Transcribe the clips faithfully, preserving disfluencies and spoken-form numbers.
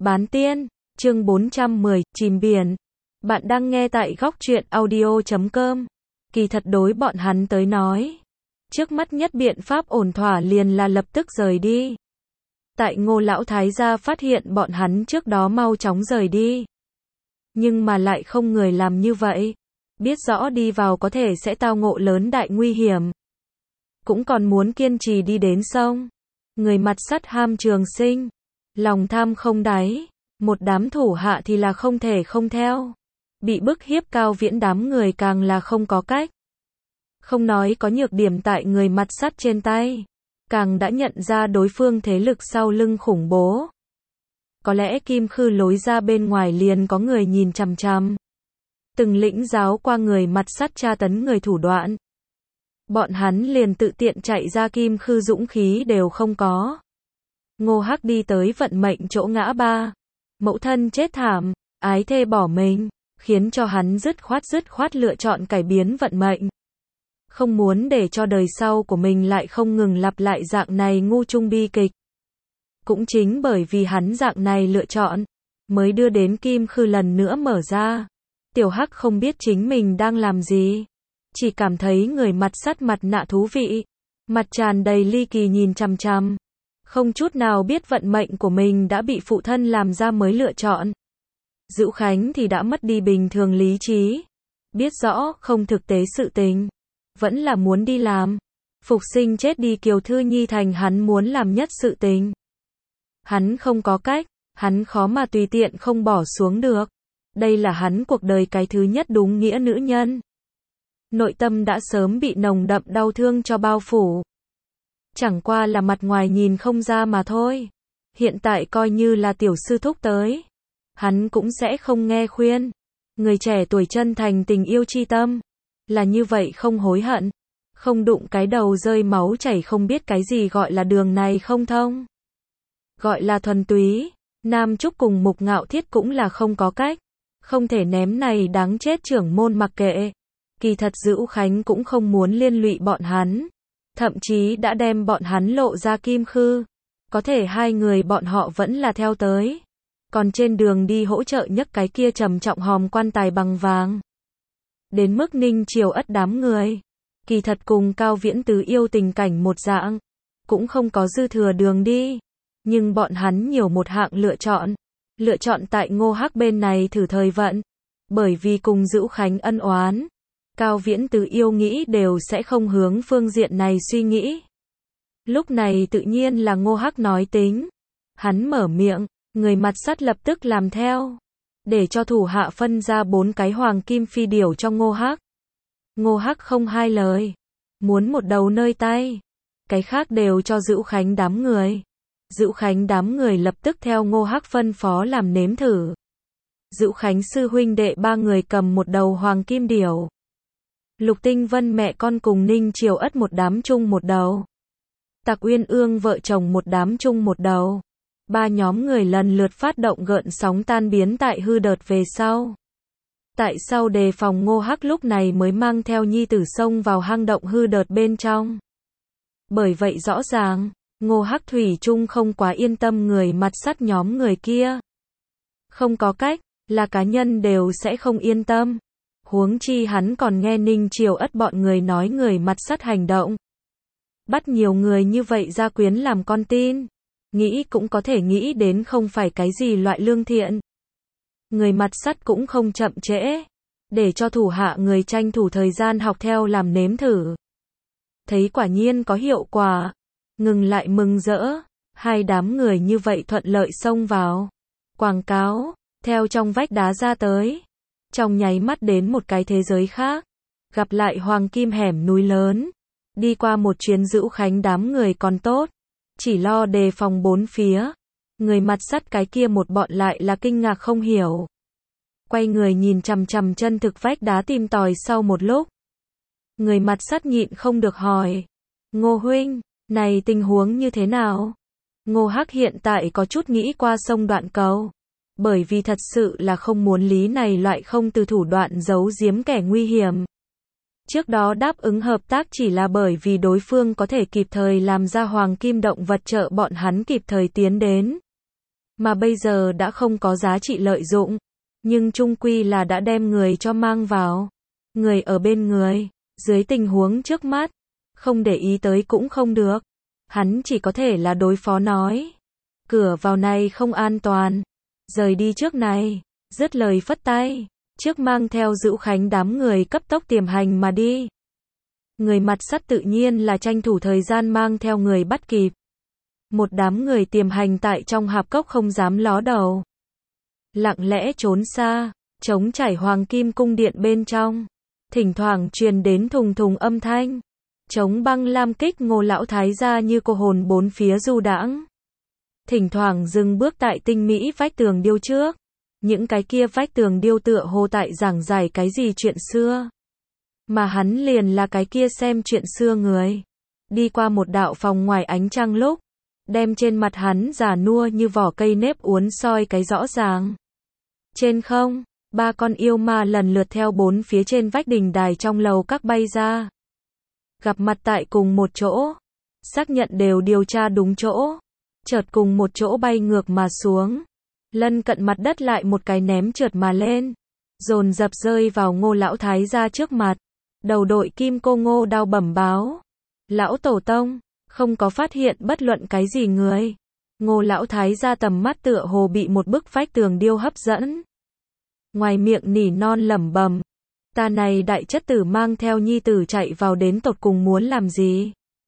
Bán tiên, chương bốn trăm mười, chìm biển. Bạn đang nghe tại góc truyện audio chấm com. Kỳ thật đối bọn hắn tới nói, trước mắt nhất biện pháp ổn thỏa liền là lập tức rời đi. Tại Ngô lão thái gia phát hiện bọn hắn trước đó mau chóng rời đi. Nhưng mà lại không người làm như vậy. Biết rõ đi vào có thể sẽ tao ngộ lớn đại nguy hiểm. Cũng còn muốn kiên trì đi đến sông. Người mặt sắt ham trường sinh. Lòng tham không đáy. Một đám thủ hạ thì là không thể không theo. Bị bức hiếp Cao Viễn đám người càng là không có cách. Không nói có nhược điểm tại người mặt sắt trên tay. Càng đã nhận ra đối phương thế lực sau lưng khủng bố. Có lẽ Kim Khư lối ra bên ngoài liền có người nhìn chằm chằm. Từng lĩnh giáo qua người mặt sắt tra tấn người thủ đoạn. Bọn hắn liền tự tiện chạy ra Kim Khư dũng khí đều không có. Ngô Hắc đi tới vận mệnh chỗ ngã ba. Mẫu thân chết thảm, ái thê bỏ mình, khiến cho hắn dứt khoát dứt khoát lựa chọn cải biến vận mệnh. Không muốn để cho đời sau của mình lại không ngừng lặp lại dạng này ngu trung bi kịch. Cũng chính bởi vì hắn dạng này lựa chọn, mới đưa đến Kim Khư lần nữa mở ra. Tiểu Hắc không biết chính mình đang làm gì. Chỉ cảm thấy người mặt sắt mặt nạ thú vị. Mặt tràn đầy ly kỳ nhìn chằm chằm. Không chút nào biết vận mệnh của mình đã bị phụ thân làm ra mới lựa chọn. Dữu Khánh thì đã mất đi bình thường lý trí. Biết rõ không thực tế sự tình. Vẫn là muốn đi làm. Phục sinh chết đi Kiều Thư Nhi thành hắn muốn làm nhất sự tình. Hắn không có cách. Hắn khó mà tùy tiện không bỏ xuống được. Đây là hắn cuộc đời cái thứ nhất đúng nghĩa nữ nhân. Nội tâm đã sớm bị nồng đậm đau thương cho bao phủ. Chẳng qua là mặt ngoài nhìn không ra mà thôi. Hiện tại coi như là tiểu sư thúc tới. Hắn cũng sẽ không nghe khuyên. Người trẻ tuổi chân thành tình yêu chi tâm. Là như vậy không hối hận. Không đụng cái đầu rơi máu chảy không biết cái gì gọi là đường này không thông. Gọi là thuần túy. Nam Trúc cùng Mục Ngạo Thiết cũng là không có cách. Không thể ném này đáng chết trưởng môn mặc kệ. Kỳ thật Dữu Khánh cũng không muốn liên lụy bọn hắn. Thậm chí đã đem bọn hắn lộ ra Kim Khư. Có thể hai người bọn họ vẫn là theo tới. Còn trên đường đi hỗ trợ nhấc cái kia trầm trọng hòm quan tài bằng vàng. Đến mức Ninh Triều Ất đám người. Kỳ thật cùng Cao Viễn Tứ yêu tình cảnh một dạng. Cũng không có dư thừa đường đi. Nhưng bọn hắn nhiều một hạng lựa chọn. Lựa chọn tại Ngô Hắc bên này thử thời vận. Bởi vì cùng Dữu Khánh ân oán. Cao Viễn Tứ yêu nghĩ đều sẽ không hướng phương diện này suy nghĩ. Lúc này tự nhiên là Ngô Hắc nói tính. Hắn mở miệng, người mặt sắt lập tức làm theo. Để cho thủ hạ phân ra bốn cái hoàng kim phi điểu cho Ngô Hắc. Ngô Hắc không hai lời. Muốn một đầu nơi tay. Cái khác đều cho Dữu Khánh đám người. Dữu Khánh đám người lập tức theo Ngô Hắc phân phó làm nếm thử. Dữu Khánh sư huynh đệ ba người cầm một đầu hoàng kim điểu. Lục Tinh Vân mẹ con cùng Ninh Triều Ất một đám chung một đầu. Tạc Uyên Ương vợ chồng một đám chung một đầu. Ba nhóm người lần lượt phát động gợn sóng tan biến tại hư đợt về sau. Tại sau đề phòng Ngô Hắc lúc này mới mang theo nhi tử xông vào hang động hư đợt bên trong. Bởi vậy rõ ràng, Ngô Hắc thủy chung không quá yên tâm người mặt sắt nhóm người kia. Không có cách, là cá nhân đều sẽ không yên tâm. Huống chi hắn còn nghe Ninh Triều Ất bọn người nói người mặt sắt hành động. Bắt nhiều người như vậy ra quyến làm con tin. Nghĩ cũng có thể nghĩ đến không phải cái gì loại lương thiện. Người mặt sắt cũng không chậm trễ. Để cho thủ hạ người tranh thủ thời gian học theo làm nếm thử. Thấy quả nhiên có hiệu quả. Ngừng lại mừng rỡ. Hai đám người như vậy thuận lợi xông vào. Quảng cáo. Theo trong vách đá ra tới. Trong nháy mắt đến một cái thế giới khác. Gặp lại hoàng kim hẻm núi lớn. Đi qua một chuyến Dữu Khánh đám người còn tốt. Chỉ lo đề phòng bốn phía. Người mặt sắt cái kia một bọn lại là kinh ngạc không hiểu. Quay người nhìn chằm chằm chân thực vách đá tìm tòi sau một lúc. Người mặt sắt nhịn không được hỏi. Ngô huynh, này tình huống như thế nào? Ngô Hắc hiện tại có chút nghĩ qua sông Đoạn Cầu. Bởi vì thật sự là không muốn lý này loại không từ thủ đoạn giấu giếm kẻ nguy hiểm. Trước đó đáp ứng hợp tác chỉ là bởi vì đối phương có thể kịp thời làm ra hoàng kim động vật trợ bọn hắn kịp thời tiến đến. mà bây giờ đã không có giá trị lợi dụng, nhưng chung quy là đã đem người cho mang vào. Người ở bên người, dưới tình huống trước mắt, không để ý tới cũng không được. Hắn chỉ có thể là đối phó nói. Cửa vào này không an toàn. Rời đi trước này. Dứt lời phất tay. Trước mang theo Dữu Khánh đám người cấp tốc tiềm hành mà đi. Người mặt sắt tự nhiên là tranh thủ thời gian mang theo người bắt kịp. Một đám người tiềm hành tại trong hạp cốc không dám ló đầu. Lặng lẽ trốn xa. Trống trải hoàng kim cung điện bên trong. Thỉnh thoảng truyền đến thùng thùng âm thanh. Trống băng lam kích Ngô lão thái gia như cô hồn bốn phía du đãng. Thỉnh thoảng dừng bước tại tinh mỹ vách tường điêu trước. Những cái kia vách tường điêu tựa hồ tại giảng giải cái gì chuyện xưa. Mà hắn liền là cái kia xem chuyện xưa người. Đi qua một đạo phòng ngoài ánh trăng lúc. Đem trên mặt hắn già nua như vỏ cây nếp uốn soi cái rõ ràng. Trên không, ba con yêu ma lần lượt theo bốn phía trên vách đình đài trong lầu các bay ra. Gặp mặt tại cùng một chỗ. Xác nhận đều điều tra đúng chỗ. Chợt cùng một chỗ bay ngược mà xuống. Lân cận mặt đất lại một cái ném trượt mà lên. Dồn dập rơi vào Ngô lão thái gia trước mặt. Đầu đội kim cô Ngô đao bẩm báo. Lão tổ tông, không có phát hiện bất luận cái gì người. Ngô lão thái gia tầm mắt tựa hồ bị một bức vách tường điêu hấp dẫn. Ngoài miệng nỉ non lẩm bẩm. Ta này đại chất tử mang theo nhi tử chạy vào đến tột cùng muốn làm gì?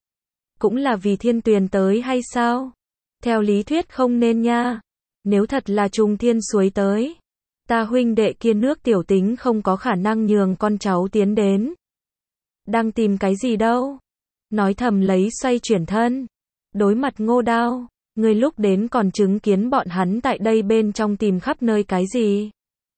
Cũng là vì thiên tuyền tới hay sao? Theo lý thuyết không nên nha. Nếu thật là trùng thiên suối tới. Ta huynh đệ kia nước tiểu tính không có khả năng nhường con cháu tiến đến. Đang tìm cái gì đâu? Nói thầm lấy xoay chuyển thân. Đối mặt Ngô đao. Người lúc đến còn chứng kiến bọn hắn tại đây bên trong tìm khắp nơi cái gì?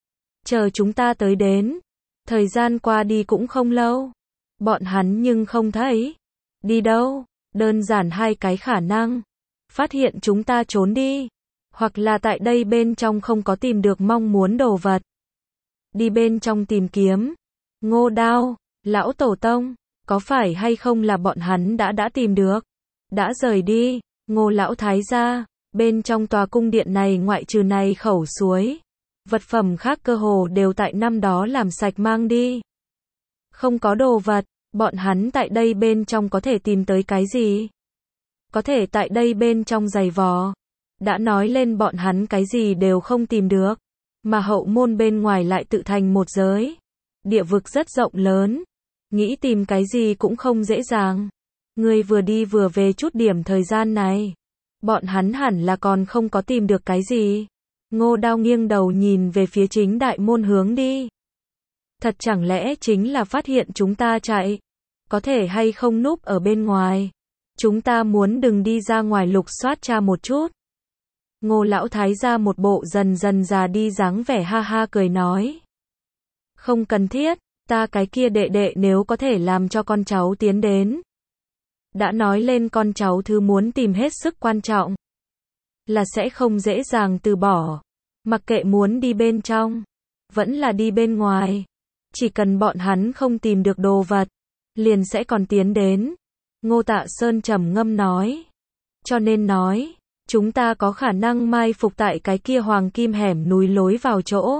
Chờ chúng ta tới đến. Thời gian qua đi cũng không lâu. Bọn hắn nhưng không thấy. Đi đâu? Đơn giản hai cái khả năng. Phát hiện chúng ta trốn đi. Hoặc là tại đây bên trong không có tìm được mong muốn đồ vật. Đi bên trong tìm kiếm. Ngô đao, lão tổ tông, có phải hay không là bọn hắn đã đã tìm được? Đã rời đi. Ngô lão thái gia, bên trong tòa cung điện này ngoại trừ này khẩu suối. Vật phẩm khác cơ hồ đều tại năm đó làm sạch mang đi. Không có đồ vật, bọn hắn tại đây bên trong có thể tìm tới cái gì? Có thể tại đây bên trong giày vò. Đã nói lên bọn hắn cái gì đều không tìm được. Mà hậu môn bên ngoài lại tự thành một giới. Địa vực rất rộng lớn. Nghĩ tìm cái gì cũng không dễ dàng. Người vừa đi vừa về chút điểm thời gian này. Bọn hắn hẳn là còn không có tìm được cái gì. Ngô đao nghiêng đầu nhìn về phía chính đại môn hướng đi. Thật chẳng lẽ chính là phát hiện chúng ta chạy. Có thể hay không núp ở bên ngoài. Chúng ta muốn đừng đi ra ngoài lục soát tra một chút. Ngô lão thái gia một bộ dần dần già đi dáng vẻ ha ha cười nói. Không cần thiết, ta cái kia đệ đệ nếu có thể làm cho con cháu tiến đến. Đã nói lên con cháu thứ muốn tìm hết sức quan trọng. Là sẽ không dễ dàng từ bỏ. Mặc kệ muốn đi bên trong. Vẫn là đi bên ngoài. Chỉ cần bọn hắn không tìm được đồ vật. Liền sẽ còn tiến đến. Ngô Tạ Sơn trầm ngâm nói. Cho nên nói. Chúng ta có khả năng mai phục tại cái kia hoàng kim hẻm núi lối vào chỗ.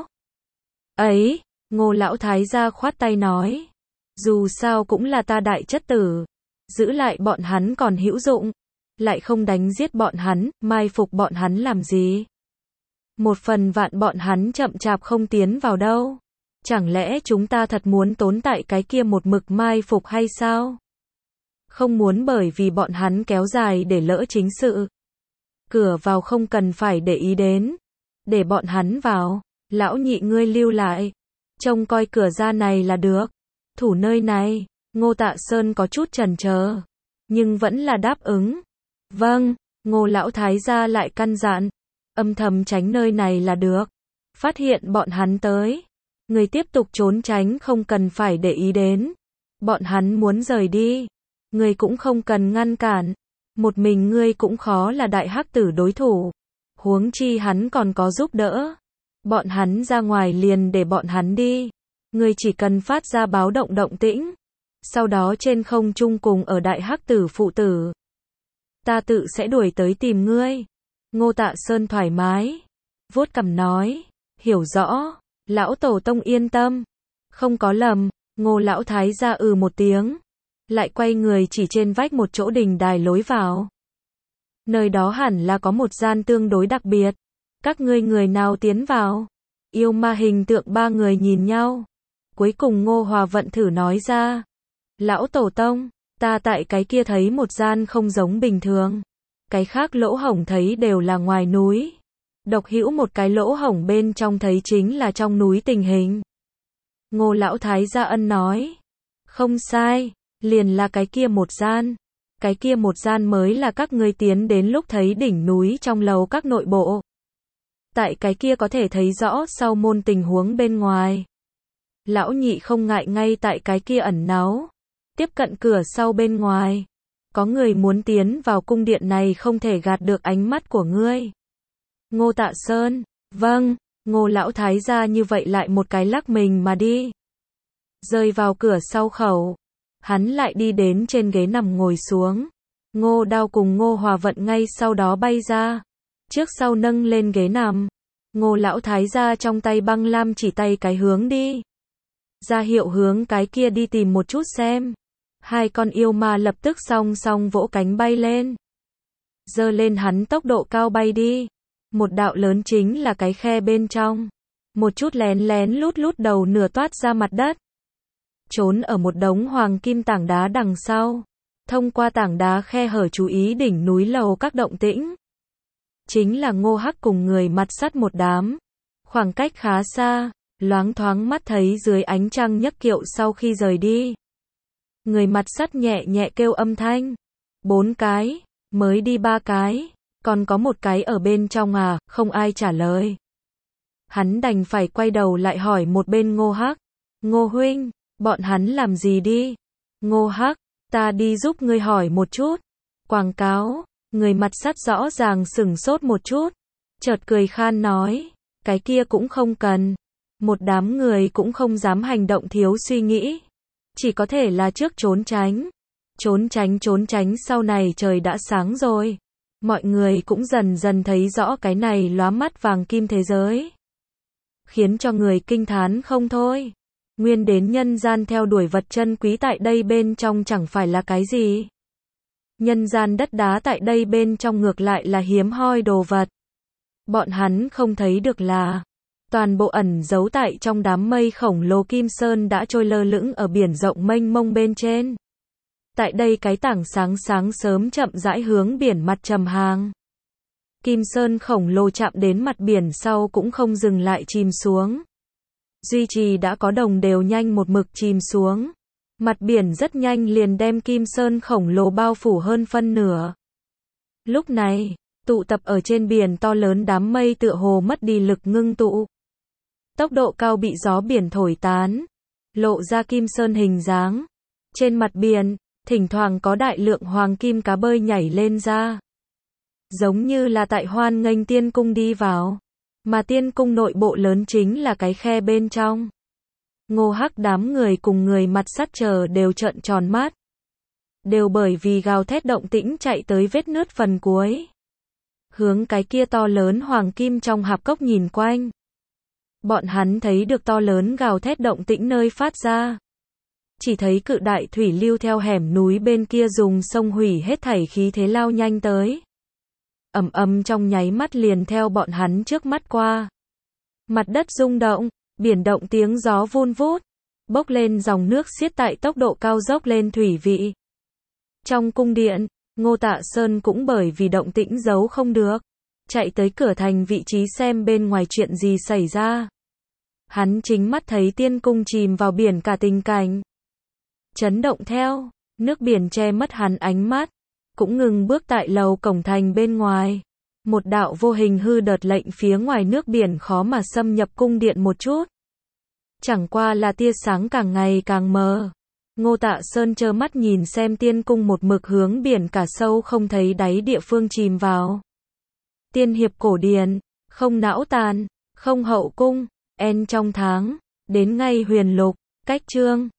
Ấy. Ngô lão thái gia khoát tay nói. Dù sao cũng là ta đại chất tử. Giữ lại bọn hắn còn hữu dụng. Lại không đánh giết bọn hắn, mai phục bọn hắn làm gì? Một phần vạn bọn hắn chậm chạp không tiến vào đâu. Chẳng lẽ chúng ta thật muốn tốn tại cái kia một mực mai phục hay sao? Không muốn bởi vì bọn hắn kéo dài để lỡ chính sự. Cửa vào không cần phải để ý đến. Để bọn hắn vào. Lão nhị ngươi lưu lại. Trông coi cửa ra này là được. Thủ nơi này. Ngô Tạ Sơn có chút chần chờ. Nhưng vẫn là đáp ứng. Vâng. Ngô lão thái gia lại căn dặn. Âm thầm tránh nơi này là được. Phát hiện bọn hắn tới. Người tiếp tục trốn tránh không cần phải để ý đến. Bọn hắn muốn rời đi. Người cũng không cần ngăn cản. Một mình ngươi cũng khó là đại hắc tử đối thủ. Huống chi hắn còn có giúp đỡ. Bọn hắn ra ngoài liền để bọn hắn đi. Ngươi chỉ cần phát ra báo động động tĩnh. Sau đó trên không trung cùng ở đại hắc tử phụ tử. Ta tự sẽ đuổi tới tìm ngươi. Ngô Tạ Sơn thoải mái, vuốt cằm nói, hiểu rõ, lão tổ tông yên tâm, không có lầm. Ngô lão thái gia ừ một tiếng, lại quay người chỉ trên vách một chỗ đình đài lối vào. Nơi đó hẳn là có một gian tương đối đặc biệt. Các ngươi người nào tiến vào? Yêu ma hình tượng ba người nhìn nhau. Cuối cùng Ngô Hòa Vận thử nói ra. Lão tổ tông, ta tại cái kia thấy một gian không giống bình thường. Cái khác lỗ hổng thấy đều là ngoài núi. Độc hữu một cái lỗ hổng bên trong thấy chính là trong núi tình hình. Ngô lão thái gia ân nói. Không sai, liền là cái kia một gian. Cái kia một gian mới là các ngươi tiến đến lúc thấy đỉnh núi trong lầu các nội bộ. Tại cái kia có thể thấy rõ sau môn tình huống bên ngoài. Lão nhị không ngại ngay tại cái kia ẩn náu. Tiếp cận cửa sau bên ngoài. Có người muốn tiến vào cung điện này không thể gạt được ánh mắt của ngươi. Ngô Tạ Sơn, vâng. Ngô lão thái gia như vậy lại một cái lắc mình mà đi. Rơi vào cửa sau khẩu. Hắn lại đi đến trên ghế nằm ngồi xuống. Ngô Đao cùng Ngô Hòa Vận ngay sau đó bay ra. Trước sau nâng lên ghế nằm. Ngô lão thái gia trong tay băng lam chỉ tay cái hướng đi. Ra hiệu hướng cái kia đi tìm một chút xem. Hai con yêu ma lập tức song song vỗ cánh bay lên. Giơ lên hắn tốc độ cao bay đi. Một đạo lớn chính là cái khe bên trong. Một chút lén lén lút lút đầu nửa toát ra mặt đất. Trốn ở một đống hoàng kim tảng đá đằng sau. Thông qua tảng đá khe hở chú ý đỉnh núi lầu các động tĩnh. Chính là Ngô Hắc cùng người mặt sắt một đám. Khoảng cách khá xa, loáng thoáng mắt thấy dưới ánh trăng nhấc kiệu sau khi rời đi. Người mặt sắt nhẹ nhẹ kêu âm thanh. Bốn cái, mới đi ba cái, còn có một cái ở bên trong à, không ai trả lời. Hắn đành phải quay đầu lại hỏi một bên Ngô Hắc. Ngô huynh, bọn hắn làm gì đi? Ngô Hắc, ta đi giúp ngươi hỏi một chút. Quảng cáo, người mặt sắt rõ ràng sửng sốt một chút. Chợt cười khan nói, cái kia cũng không cần. Một đám người cũng không dám hành động thiếu suy nghĩ. Chỉ có thể là trước trốn tránh. Trốn tránh trốn tránh sau này trời đã sáng rồi. Mọi người cũng dần dần thấy rõ cái này lóa mắt vàng kim thế giới. Khiến cho người kinh thán không thôi. Nguyên đến nhân gian theo đuổi vật chân quý tại đây bên trong chẳng phải là cái gì. Nhân gian đất đá tại đây bên trong ngược lại là hiếm hoi đồ vật. Bọn hắn không thấy được là toàn bộ ẩn giấu tại trong đám mây khổng lồ Kim Sơn đã trôi lơ lửng ở biển rộng mênh mông bên trên. Tại đây cái tảng sáng sáng sớm chậm rãi hướng biển mặt trầm hàng. Kim Sơn khổng lồ chạm đến mặt biển sau cũng không dừng lại chìm xuống. Duy trì đã có đồng đều nhanh một mực chìm xuống. Mặt biển rất nhanh liền đem Kim Sơn khổng lồ bao phủ hơn phân nửa. Lúc này, tụ tập ở trên biển to lớn đám mây tựa hồ mất đi lực ngưng tụ. Tốc độ cao bị gió biển thổi tán, lộ ra Kim Sơn hình dáng. Trên mặt biển, thỉnh thoảng có đại lượng hoàng kim cá bơi nhảy lên ra. Giống như là tại hoan nghênh tiên cung đi vào. Mà tiên cung nội bộ lớn chính là cái khe bên trong. Ngô Hắc đám người cùng người mặt sắt chờ đều trợn tròn mắt. Đều bởi vì gào thét động tĩnh chạy tới vết nứt phần cuối. Hướng cái kia to lớn hoàng kim trong hạp cốc nhìn quanh. Bọn hắn thấy được to lớn gào thét động tĩnh nơi phát ra. Chỉ thấy cự đại thủy lưu theo hẻm núi bên kia dùng sông hủy hết thảy khí thế lao nhanh tới. Ầm ầm trong nháy mắt liền theo bọn hắn trước mắt qua. Mặt đất rung động, biển động tiếng gió vun vút, bốc lên dòng nước xiết tại tốc độ cao dốc lên thủy vị. Trong cung điện, Ngô Tạ Sơn cũng bởi vì động tĩnh giấu không được, chạy tới cửa thành vị trí xem bên ngoài chuyện gì xảy ra. Hắn chính mắt thấy tiên cung chìm vào biển cả tình cảnh. Chấn động theo, nước biển che mất hắn ánh mắt, cũng ngừng bước tại lầu cổng thành bên ngoài. Một đạo vô hình hư đợt lệnh phía ngoài nước biển khó mà xâm nhập cung điện một chút. Chẳng qua là tia sáng càng ngày càng mờ. Ngô Tạ Sơn trơ mắt nhìn xem tiên cung một mực hướng biển cả sâu không thấy đáy địa phương chìm vào. Tiên hiệp cổ điển, không não tàn, không hậu cung, en trong tháng, đến ngay huyền lục, cách chương.